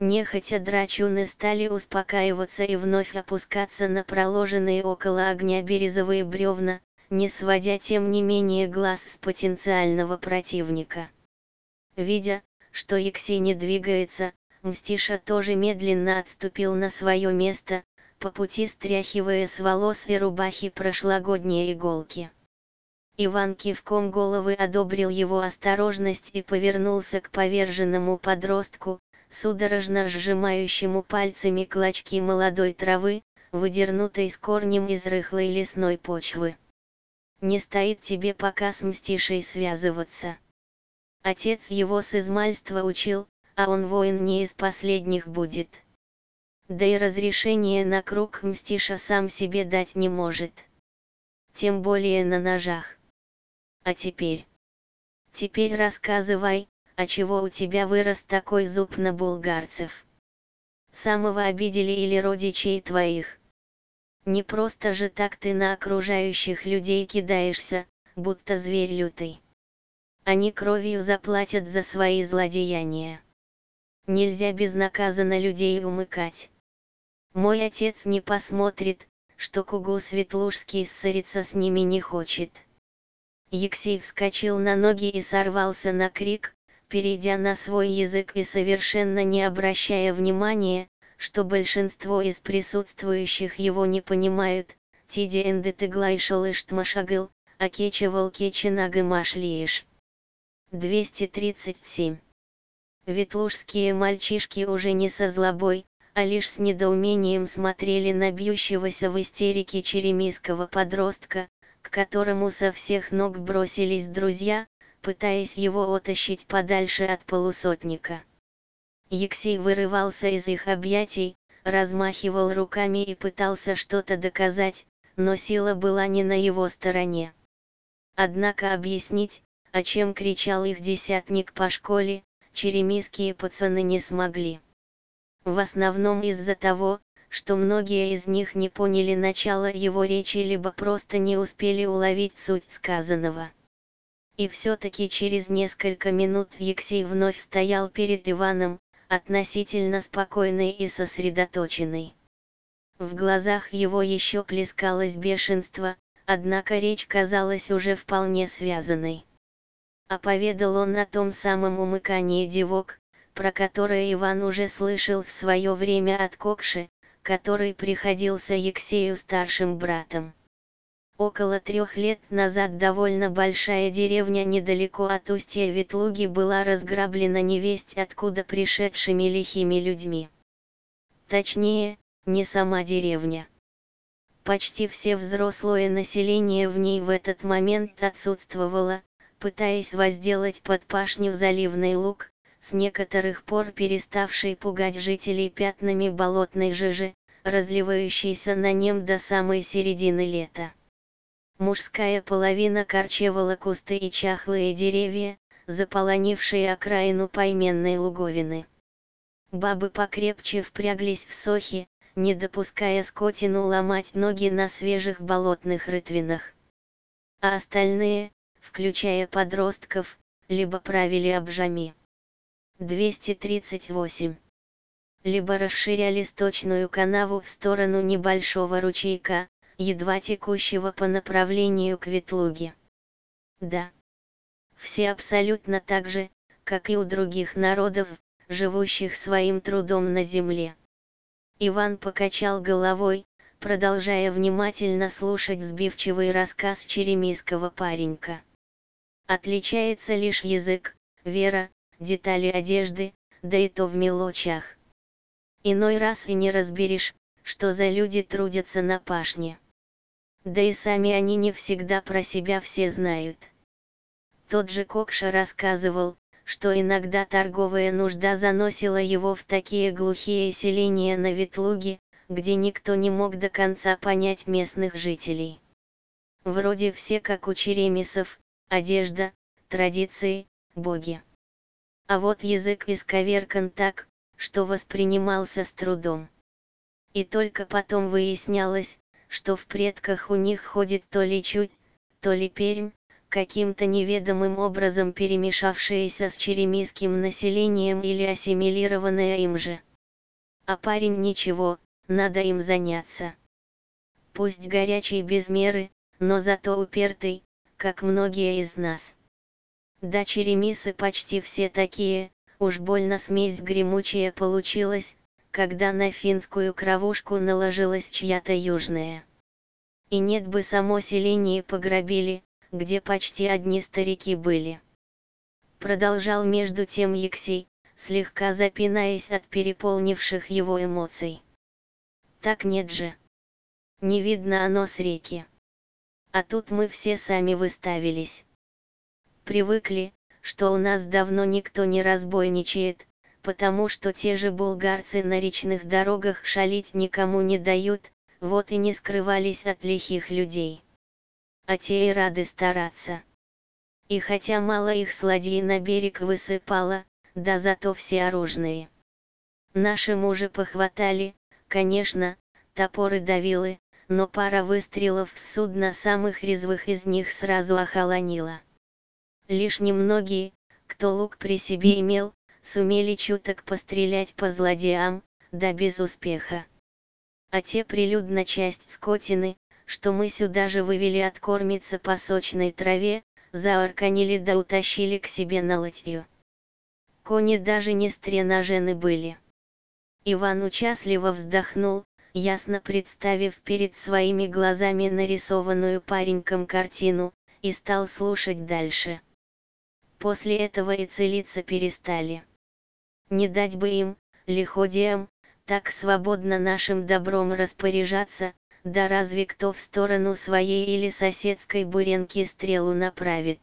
Нехотя драчуны стали успокаиваться и вновь опускаться на проложенные около огня бирюзовые бревна, не сводя тем не менее глаз с потенциального противника. Видя, что Екси не двигается, Мстиша тоже медленно отступил на свое место, по пути стряхивая с волос и рубахи прошлогодние иголки. Иван кивком головы одобрил его осторожность и повернулся к поверженному подростку, судорожно сжимающему пальцами клочки молодой травы, выдернутой с корнем из рыхлой лесной почвы. «Не стоит тебе пока с Мстишей связываться. Отец его с измальства учил, а он воин не из последних будет. Да и разрешение на круг Мстиша сам себе дать не может. Тем более на ножах. А теперь рассказывай, а чего у тебя вырос такой зуб на булгарцев? Самого обидели или родичей твоих? Не просто же так ты на окружающих людей кидаешься, будто зверь лютый. Они кровью заплатят за свои злодеяния. Нельзя безнаказанно людей умыкать. Мой отец не посмотрит, что Кугу Светлужский ссориться с ними не хочет». Екси вскочил на ноги и сорвался на крик, перейдя на свой язык и совершенно не обращая внимания, что большинство из присутствующих его не понимают. «Тиди энды тыглайшал иштмашагыл, а кечевал кеченагы машлиеш». 237. Ветлужские мальчишки уже не со злобой, а лишь с недоумением смотрели на бьющегося в истерике черемисского подростка, к которому со всех ног бросились друзья, пытаясь его оттащить подальше от полусотника. Екси вырывался из их объятий, размахивал руками и пытался что-то доказать, но сила была не на его стороне. Однако объяснить, о чем кричал их десятник по школе, черемисские пацаны не смогли. В основном из-за того, что многие из них не поняли начала его речи либо просто не успели уловить суть сказанного. И все-таки через несколько минут Екси вновь стоял перед Иваном, относительно спокойный и сосредоточенный. В глазах его еще плескалось бешенство, однако речь казалась уже вполне связанной. А поведал он о том самом умыкании девок, про которое Иван уже слышал в свое время от Кокши, который приходился Ексею старшим братом. Около 3 лет назад довольно большая деревня недалеко от устья Ветлуги была разграблена невесть откуда пришедшими лихими людьми. Точнее, не сама деревня. Почти все взрослое население в ней в этот момент отсутствовало, пытаясь возделать под пашню заливный луг, с некоторых пор переставший пугать жителей пятнами болотной жижи, разливающейся на нем до самой середины лета. Мужская половина корчевала кусты и чахлые деревья, заполонившие окраину поименной луговины. Бабы покрепче впряглись в сохи, не допуская скотину ломать ноги на свежих болотных рытвинах. А остальные, включая подростков, либо правили обжами. 238. Либо расширяли сточную канаву в сторону небольшого ручейка, едва текущего по направлению к Ветлуге. Да. Все абсолютно так же, как и у других народов, живущих своим трудом на земле. Иван покачал головой, продолжая внимательно слушать сбивчивый рассказ черемисского паренька. Отличается лишь язык, вера, детали одежды, да и то в мелочах. Иной раз и не разберешь, что за люди трудятся на пашне. Да и сами они не всегда про себя все знают. Тот же Кокша рассказывал, что иногда торговая нужда заносила его в такие глухие селения на Ветлуге, где никто не мог до конца понять местных жителей. Вроде все как у черемисов, одежда, традиции, боги. А вот язык исковеркан так, что воспринимался с трудом. И только потом выяснялось, что в предках у них ходит то ли чуть, то ли пермь, каким-то неведомым образом перемешавшееся с черемисским населением или ассимилированное им же. А парень ничего, надо им заняться. Пусть горячий без меры, но зато упертый, как многие из нас. Да, черемисы почти все такие, уж больно смесь гремучая получилась, когда на финскую кровушку наложилась чья-то южная. И нет бы само селение пограбили, где почти одни старики были. Продолжал между тем Алексей, слегка запинаясь от переполнивших его эмоций. Так нет же. Не видно оно с реки. А тут мы все сами выставились. Привыкли, что у нас давно никто не разбойничает, потому что те же булгарцы на речных дорогах шалить никому не дают, вот и не скрывались от лихих людей. А те и рады стараться. И хотя мало их с ладьи на берег высыпало, да зато все оружные. Наши мужи похватали, конечно, топоры давилы, но пара выстрелов в судно самых резвых из них сразу охолонила. Лишь немногие, кто лук при себе имел, сумели чуток пострелять по злодеям, да без успеха. А те прилюдно часть скотины, что мы сюда же вывели откормиться по сочной траве, заорканили да утащили к себе на латью. Кони даже не стреножены были. Иван участливо вздохнул, ясно представив перед своими глазами нарисованную пареньком картину, и стал слушать дальше. После этого и целиться перестали. Не дать бы им, лиходеям, так свободно нашим добром распоряжаться, да разве кто в сторону своей или соседской буренки стрелу направит.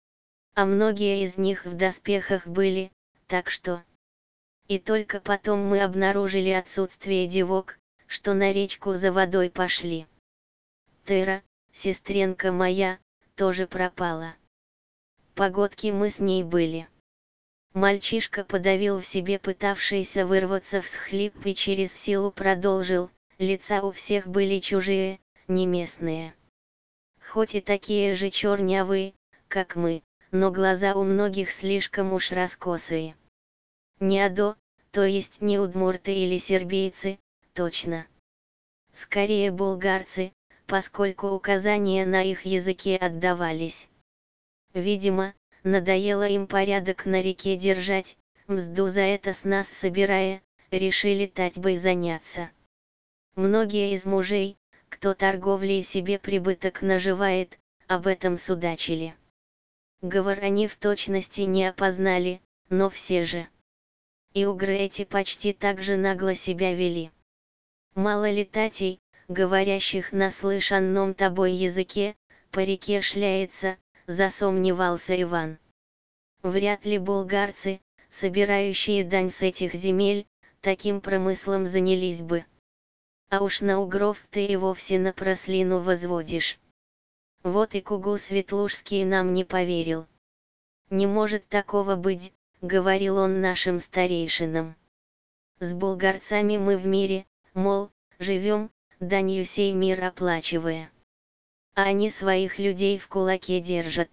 А многие из них в доспехах были, так что... И только потом мы обнаружили отсутствие девок, что на речку за водой пошли. Тыра, сестренка моя, тоже пропала. Погодки мы с ней были. Мальчишка подавил в себе пытавшийся вырваться всхлип и через силу продолжил, лица у всех были чужие, не местные. Хоть и такие же чернявые, как мы, но глаза у многих слишком уж раскосые. Не адо, то есть не удмурты или сербийцы, точно. Скорее булгарцы, поскольку указания на их языке отдавались. Видимо, надоело им порядок на реке держать, мзду за это с нас собирая, решили татьбой заняться. Многие из мужей, кто торговлей себе прибыток наживает, об этом судачили. Говор они в точности не опознали, но все же. И угры эти почти так же нагло себя вели. Мало ли татей, говорящих на слышанном тобой языке, по реке шляется, засомневался Иван. Вряд ли булгарцы, собирающие дань с этих земель, таким промыслом занялись бы. А уж на угров ты и вовсе на прослину возводишь. Вот и Кугу Светлужский нам не поверил. Не может такого быть, говорил он нашим старейшинам. С булгарцами мы в мире, мол, живем, данью сей мир оплачивая. А они своих людей в кулаке держат.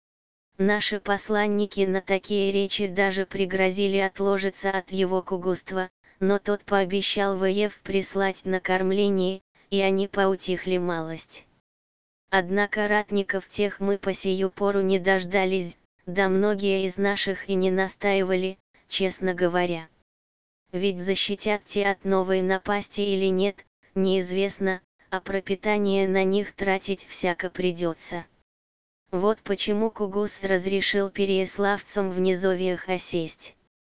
Наши посланники на такие речи даже пригрозили отложиться от его кугуства, но тот пообещал воев прислать на кормление, и они поутихли малость. Однако ратников тех мы по сию пору не дождались, да многие из наших и не настаивали, честно говоря. Ведь защитят те от новой напасти или нет, неизвестно, а пропитание на них тратить всяко придется. Вот почему Кугус разрешил переяславцам в низовьях осесть.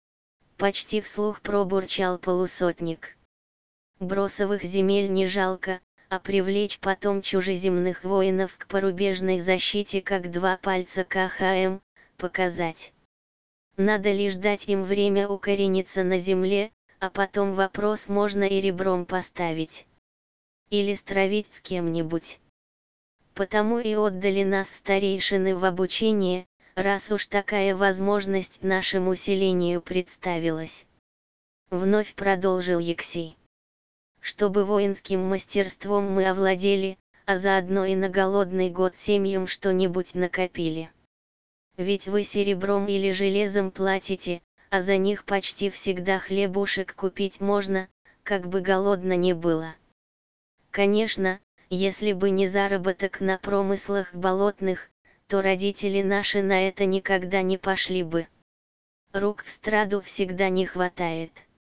Почти вслух пробурчал полусотник. Бросовых земель не жалко, а привлечь потом чужеземных воинов к порубежной защите как два пальца КХМ, показать. Надо лишь дать им время укорениться на земле, а потом вопрос можно и ребром поставить. Или стравить с кем-нибудь. Потому и отдали нас старейшины в обучение, раз уж такая возможность нашему селению представилась. Вновь продолжил Алексей. Чтобы воинским мастерством мы овладели, а заодно и на голодный год семьям что-нибудь накопили. Ведь вы серебром или железом платите, а за них почти всегда хлебушек купить можно, как бы голодно ни было. Конечно, если бы не заработок на промыслах болотных, то родители наши на это никогда не пошли бы. Рук в страду всегда не хватает.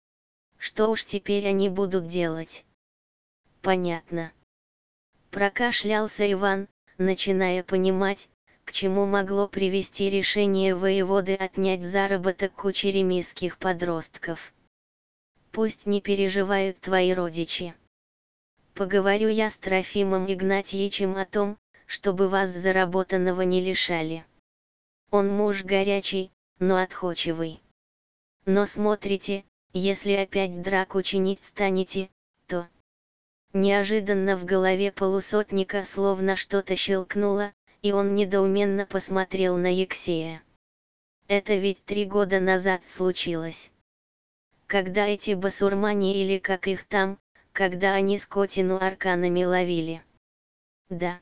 Что уж теперь они будут делать? Понятно. Прокашлялся Иван, начиная понимать, к чему могло привести решение воеводы отнять заработок у черемисских подростков. Пусть не переживают твои родичи. Поговорю я с Трофимом Игнатьевичем о том, чтобы вас заработанного не лишали. Он муж горячий, но отходчивый. Но смотрите, если опять драку чинить станете, то... Неожиданно в голове полусотника словно что-то щелкнуло, и он недоуменно посмотрел на Евсея. Это ведь 3 года назад случилось. Когда эти басурмане или как их там, когда они скотину арканами ловили. Да.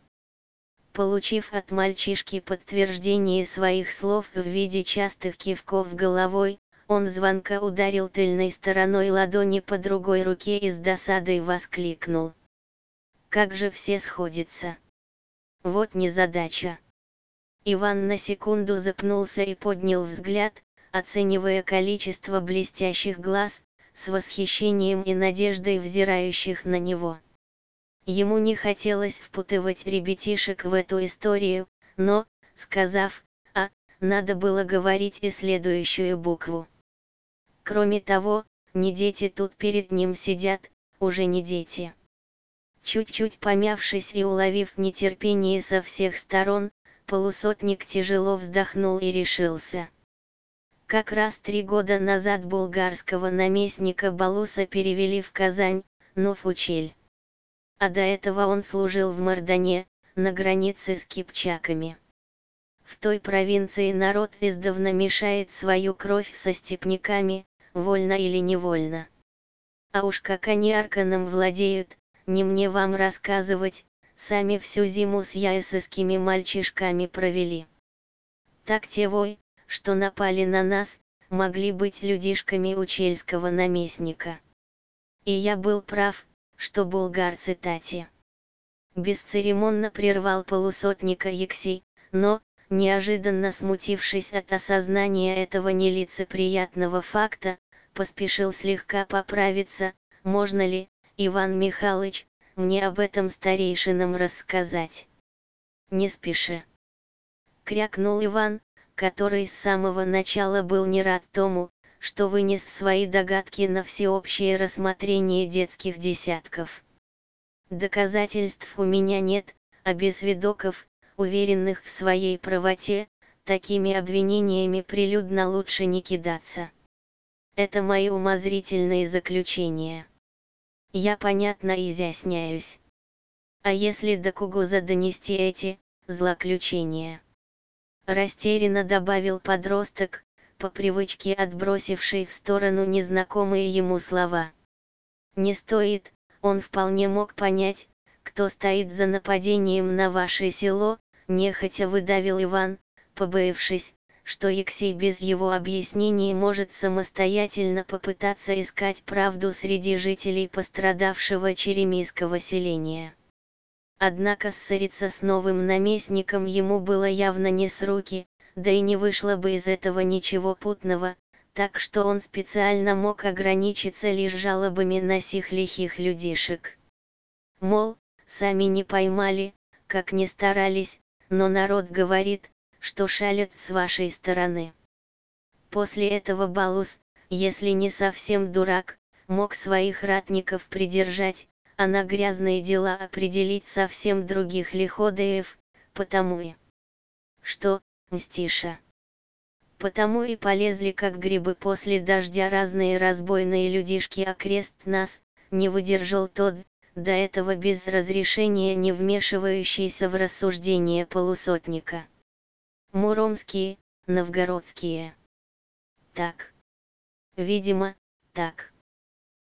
Получив от мальчишки подтверждение своих слов в виде частых кивков головой, он звонко ударил тыльной стороной ладони по другой руке и с досадой воскликнул. Как же все сходятся. Вот незадача. Иван на секунду запнулся и поднял взгляд, оценивая количество блестящих глаз, с восхищением и надеждой взирающих на него. Ему не хотелось впутывать ребятишек в эту историю, но, сказав «а», надо было говорить и следующую букву. Кроме того, не дети тут перед ним сидят, уже не дети. Чуть-чуть помявшись и уловив нетерпение со всех сторон, полусотник тяжело вздохнул и решился. Как раз 3 года назад булгарского наместника Балуса перевели в Казань, но в Учель. А до этого он служил в Мардане, на границе с кипчаками. В той провинции народ издавна мешает свою кровь со степняками, вольно или невольно. А уж как они арканом владеют, не мне вам рассказывать, сами всю зиму с яйсовскими мальчишками провели. Так те вой, что напали на нас, могли быть людишками учельского наместника. И я был прав, что булгарцы тати. Бесцеремонно прервал полусотника Евсей, но, неожиданно смутившись от осознания этого нелицеприятного факта, поспешил слегка поправиться. Можно ли, Иван Михайлович, мне об этом старейшинам рассказать? Не спеши. Крякнул Иван, который с самого начала был не рад тому, что вынес свои догадки на всеобщее рассмотрение детских десятков. Доказательств у меня нет, а без свидоков, уверенных в своей правоте, такими обвинениями прилюдно лучше не кидаться. Это мои умозрительные заключения. Я понятно изъясняюсь. А если до Кугуза донести эти злоключения? Растерянно добавил подросток, по привычке отбросивший в сторону незнакомые ему слова. Не стоит, он вполне мог понять, кто стоит за нападением на ваше село, нехотя выдавил Иван, побоявшись, что Евсей без его объяснений может самостоятельно попытаться искать правду среди жителей пострадавшего черемисского селения. Однако ссориться с новым наместником ему было явно не с руки, да и не вышло бы из этого ничего путного, так что он специально мог ограничиться лишь жалобами на сих лихих людишек. Мол, сами не поймали, как ни старались, но народ говорит, что шалят с вашей стороны. После этого Балус, если не совсем дурак, мог своих ратников придержать, а на грязные дела определить совсем других лиходеев, потому и что, мстиша. Потому и полезли как грибы после дождя разные разбойные людишки окрест нас, не выдержал тот, до этого без разрешения не вмешивающийся в рассуждения полусотника. Муромские, новгородские. Так. Видимо, так.